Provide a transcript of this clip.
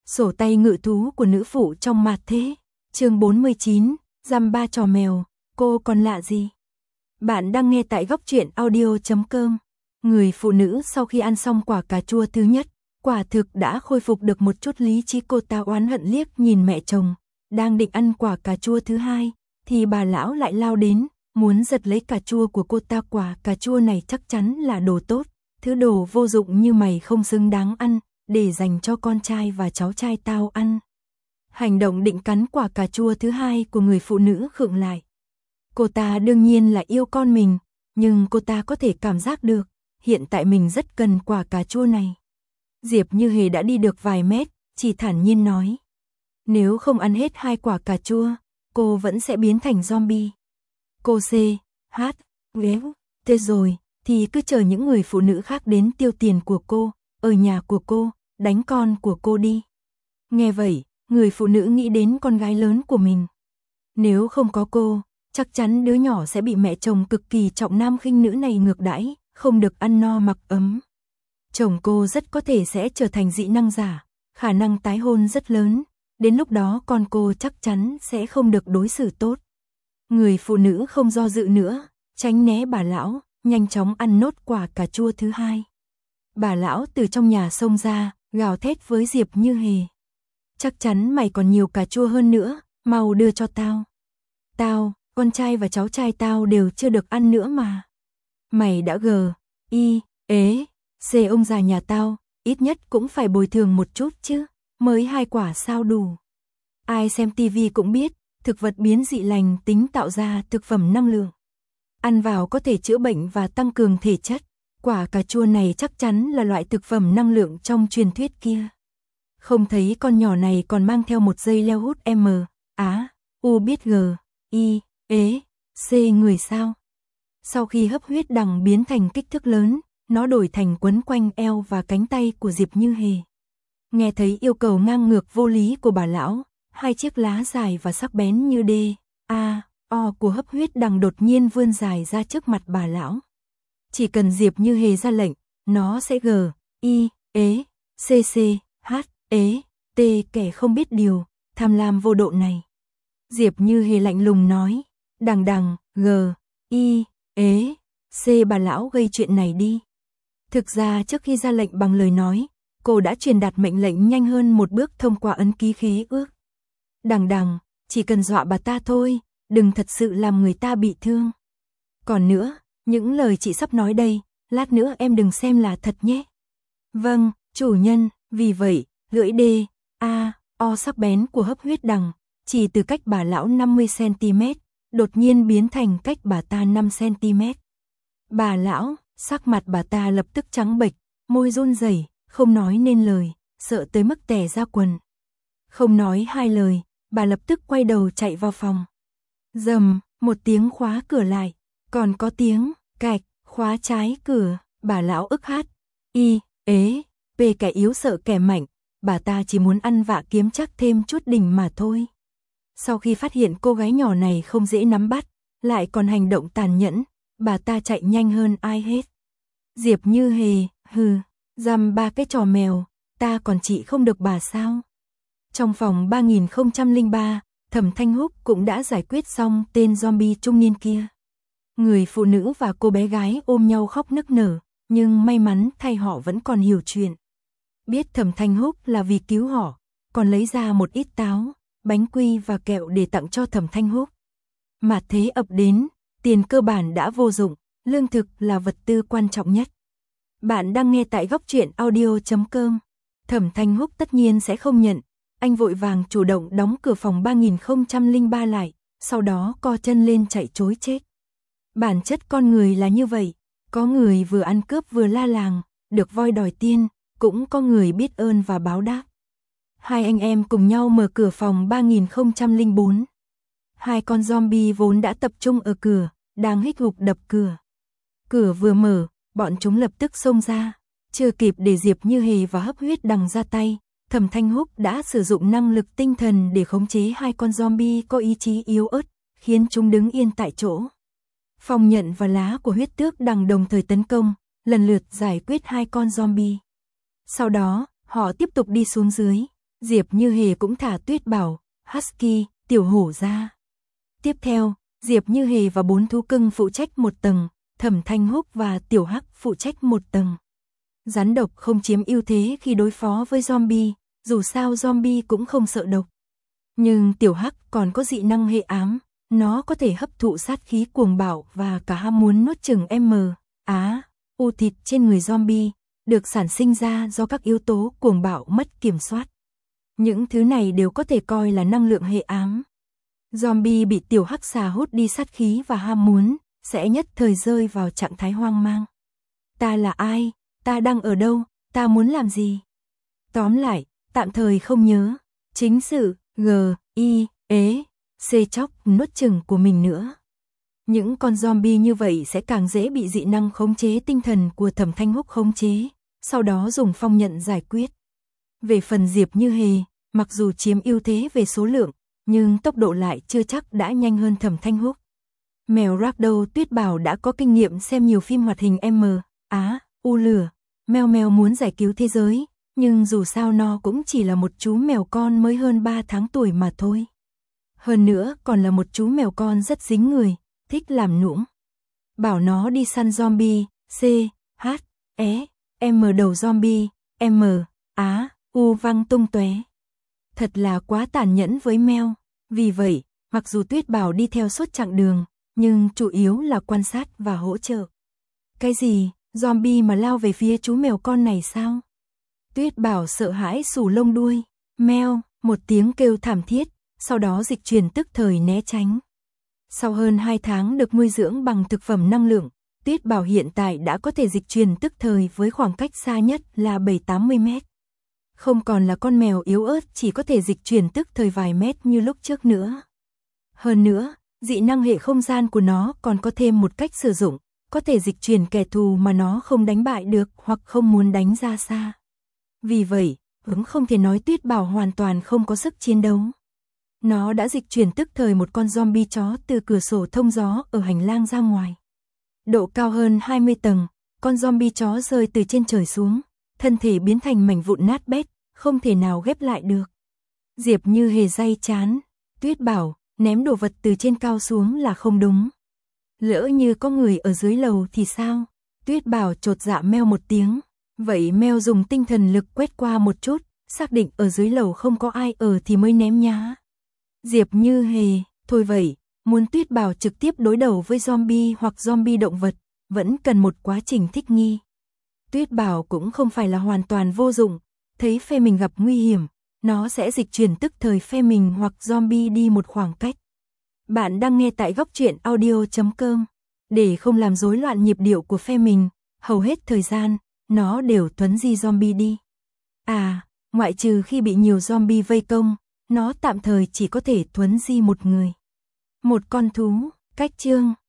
Sổ tay ngự thú của nữ phụ trong mạt thế. Chương 49, dăm ba trò mèo, cô còn lạ gì? Bạn đang nghe tại góc truyện audio.com. Người phụ nữ sau khi ăn xong quả cà chua thứ nhất, quả thực đã khôi phục được một chút lý trí. Cô ta oán hận liếc nhìn mẹ chồng, đang định ăn quả cà chua thứ hai, thì bà lão lại lao đến, muốn giật lấy cà chua của cô ta. Quả cà chua này chắc chắn là đồ tốt, thứ đồ vô dụng như mày không xứng đáng ăn, để dành cho con trai và cháu trai tao ăn. Hành động định cắn quả cà chua thứ hai của người phụ nữ khựng lại. Cô ta đương nhiên là yêu con mình, nhưng cô ta có thể cảm giác được, hiện tại mình rất cần quả cà chua này. Diệp Như Hề đã đi được vài mét, chỉ thản nhiên nói. Nếu không ăn hết hai quả cà chua, cô vẫn sẽ biến thành zombie. Cô T rồi, thì cứ chờ những người phụ nữ khác đến tiêu tiền của cô, ở nhà của cô, đánh con của cô đi. Nghe vậy, người phụ nữ nghĩ đến con gái lớn của mình. Nếu không có cô, chắc chắn đứa nhỏ sẽ bị mẹ chồng cực kỳ trọng nam khinh nữ này ngược đãi, không được ăn no mặc ấm. Chồng cô rất có thể sẽ trở thành dị năng giả, khả năng tái hôn rất lớn, đến lúc đó con cô chắc chắn sẽ không được đối xử tốt. Người phụ nữ không do dự nữa, tránh né bà lão, nhanh chóng ăn nốt quả cà chua thứ hai. Bà lão từ trong nhà xông ra, gào thét với Diệp Như Hề. Chắc chắn mày còn nhiều cà chua hơn nữa, mau đưa cho tao. Tao, con trai và cháu trai tao đều chưa được ăn nữa mà. Mày đã ông già nhà tao, ít nhất cũng phải bồi thường một chút chứ, mới hai quả sao đủ. Ai xem tivi cũng biết, thực vật biến dị lành tính tạo ra thực phẩm năng lượng. Ăn vào có thể chữa bệnh và tăng cường thể chất. Quả cà chua này chắc chắn là loại thực phẩm năng lượng trong truyền thuyết kia. Không thấy con nhỏ này còn mang theo một dây leo hút biết người sao. Sau khi hấp huyết đằng biến thành kích thước lớn, nó đổi thành quấn quanh eo và cánh tay của Diệp Như Hề. Nghe thấy yêu cầu ngang ngược vô lý của bà lão, hai chiếc lá dài và sắc bén như của hấp huyết đằng đột nhiên vươn dài ra trước mặt bà lão. Chỉ cần Diệp Như Hề ra lệnh, nó sẽ kẻ không biết điều, tham lam vô độ này. Diệp Như Hề lạnh lùng nói, bà lão gây chuyện này đi. Thực ra trước khi ra lệnh bằng lời nói, cô đã truyền đạt mệnh lệnh nhanh hơn một bước thông qua ấn ký khế ước. Chỉ cần dọa bà ta thôi, đừng thật sự làm người ta bị thương. Còn nữa, những lời chị sắp nói đây, lát nữa em đừng xem là thật nhé. Vâng, chủ nhân. Vì vậy, lưỡi sắc bén của hấp huyết đằng, chỉ từ cách bà lão 50cm, đột nhiên biến thành cách bà ta 5cm. Bà lão, sắc mặt bà ta lập tức trắng bệch, môi run rẩy, không nói nên lời, sợ tới mức tè ra quần. Không nói hai lời, bà lập tức quay đầu chạy vào phòng. Rầm, một tiếng khóa cửa lại, còn có tiếng cạch, khóa trái cửa. Bà lão ức hát, kẻ yếu sợ kẻ mạnh, bà ta chỉ muốn ăn vạ kiếm chắc thêm chút đỉnh mà thôi. Sau khi phát hiện cô gái nhỏ này không dễ nắm bắt, lại còn hành động tàn nhẫn, bà ta chạy nhanh hơn ai hết. Diệp Như Hề, dăm ba cái trò mèo, ta còn trị không được bà sao? Trong phòng 3003, Thẩm Thanh Húc cũng đã giải quyết xong tên zombie trung niên kia. Người phụ nữ và cô bé gái ôm nhau khóc nức nở, nhưng may mắn thay họ vẫn còn hiểu chuyện. Biết Thẩm Thanh Húc là vì cứu họ, còn lấy ra một ít táo, bánh quy và kẹo để tặng cho Thẩm Thanh Húc. Mạt thế ập đến, tiền cơ bản đã vô dụng, lương thực là vật tư quan trọng nhất. Bạn đang nghe tại góc truyện audio.com. Thẩm Thanh Húc tất nhiên sẽ không nhận, anh vội vàng chủ động đóng cửa phòng 3003 lại, sau đó co chân lên chạy trối chết. Bản chất con người là như vậy, có người vừa ăn cướp vừa la làng, được voi đòi tiên, cũng có người biết ơn và báo đáp. Hai anh em cùng nhau mở cửa phòng 3004. Hai con zombie vốn đã tập trung ở cửa, đang hích hục đập cửa. Cửa vừa mở, bọn chúng lập tức xông ra. Chưa kịp để Diệp Như Hề và hấp huyết đằng ra tay, Thẩm Thanh Húc đã sử dụng năng lực tinh thần để khống chế hai con zombie có ý chí yếu ớt, khiến chúng đứng yên tại chỗ. Phong Nhận và lá của huyết tước đằng đồng thời tấn công, lần lượt giải quyết hai con zombie. Sau đó, họ tiếp tục đi xuống dưới. Diệp Như Hề cũng thả Tuyết Bảo, Husky, Tiểu Hổ ra. Tiếp theo, Diệp Như Hề và 4 thú cưng phụ trách một tầng, Thẩm Thanh Húc và Tiểu Hắc phụ trách một tầng. Rắn độc không chiếm ưu thế khi đối phó với zombie, dù sao zombie cũng không sợ độc. Nhưng Tiểu Hắc còn có dị năng hệ ám, nó có thể hấp thụ sát khí cuồng bạo và cả ham muốn nuốt chửng u thịt trên người zombie, được sản sinh ra do các yếu tố cuồng bạo mất kiểm soát. Những thứ này đều có thể coi là năng lượng hệ ám. Zombie bị Tiểu Hắc xà hút đi sát khí và ham muốn, sẽ nhất thời rơi vào trạng thái hoang mang. Ta là ai? Ta đang ở đâu? Ta muốn làm gì? Tóm lại, tạm thời không nhớ chính sự chóc nuốt chửng của mình nữa. Những con zombie như vậy sẽ càng dễ bị dị năng khống chế tinh thần của Thẩm Thanh Húc khống chế, sau đó dùng phong nhận giải quyết. Về phần Diệp Như Hề, mặc dù chiếm ưu thế về số lượng, nhưng tốc độ lại chưa chắc đã nhanh hơn Thẩm Thanh Húc. Mèo Ragdoll Tuyết Bảo đã có kinh nghiệm xem nhiều phim hoạt hình lửa. Mèo mèo muốn giải cứu thế giới, nhưng dù sao nó cũng chỉ là một chú mèo con mới hơn 3 tháng tuổi mà thôi. Hơn nữa còn là một chú mèo con rất dính người, thích làm nũng. Bảo nó đi săn zombie, đầu zombie, văng tung tóe. Thật là quá tàn nhẫn với mèo. Vì vậy, mặc dù Tuyết Bảo đi theo suốt chặng đường, nhưng chủ yếu là quan sát và hỗ trợ. Cái gì, zombie mà lao về phía chú mèo con này sao? Tuyết Bảo sợ hãi xù lông đuôi. Meo, một tiếng kêu thảm thiết, sau đó dịch chuyển tức thời né tránh. Sau hơn 2 tháng được nuôi dưỡng bằng thực phẩm năng lượng, Tuyết Bảo hiện tại đã có thể dịch chuyển tức thời với khoảng cách xa nhất là 7-80 mét. Không còn là con mèo yếu ớt chỉ có thể dịch chuyển tức thời vài mét như lúc trước nữa. Hơn nữa, dị năng hệ không gian của nó còn có thêm một cách sử dụng, có thể dịch chuyển kẻ thù mà nó không đánh bại được hoặc không muốn đánh ra xa. Vì vậy, không thể nói Tuyết Bảo hoàn toàn không có sức chiến đấu. Nó đã dịch chuyển tức thời một con zombie chó từ cửa sổ thông gió ở hành lang ra ngoài. Độ cao hơn 20 tầng, con zombie chó rơi từ trên trời xuống, thân thể biến thành mảnh vụn nát bét, không thể nào ghép lại được. Diệp Như Hề day chán. Tuyết Bảo, ném đồ vật từ trên cao xuống là không đúng. Lỡ như có người ở dưới lầu thì sao? Tuyết Bảo chột dạ meo một tiếng. Vậy meo dùng tinh thần lực quét qua một chút, xác định ở dưới lầu không có ai ở thì mới ném nhá. Diệp Như Hề, thôi vậy, muốn Tuyết Bảo trực tiếp đối đầu với zombie hoặc zombie động vật, vẫn cần một quá trình thích nghi. Tuyết Bảo cũng không phải là hoàn toàn vô dụng, thấy phe mình gặp nguy hiểm, nó sẽ dịch chuyển tức thời phe mình hoặc zombie đi một khoảng cách. Bạn đang nghe tại Góc Truyện Audio.com. Để không làm rối loạn nhịp điệu của phe mình, hầu hết thời gian, nó đều thuấn di zombie đi. Ngoại trừ khi bị nhiều zombie vây công, nó tạm thời chỉ có thể thuấn di một người. Một con thú, cách chương.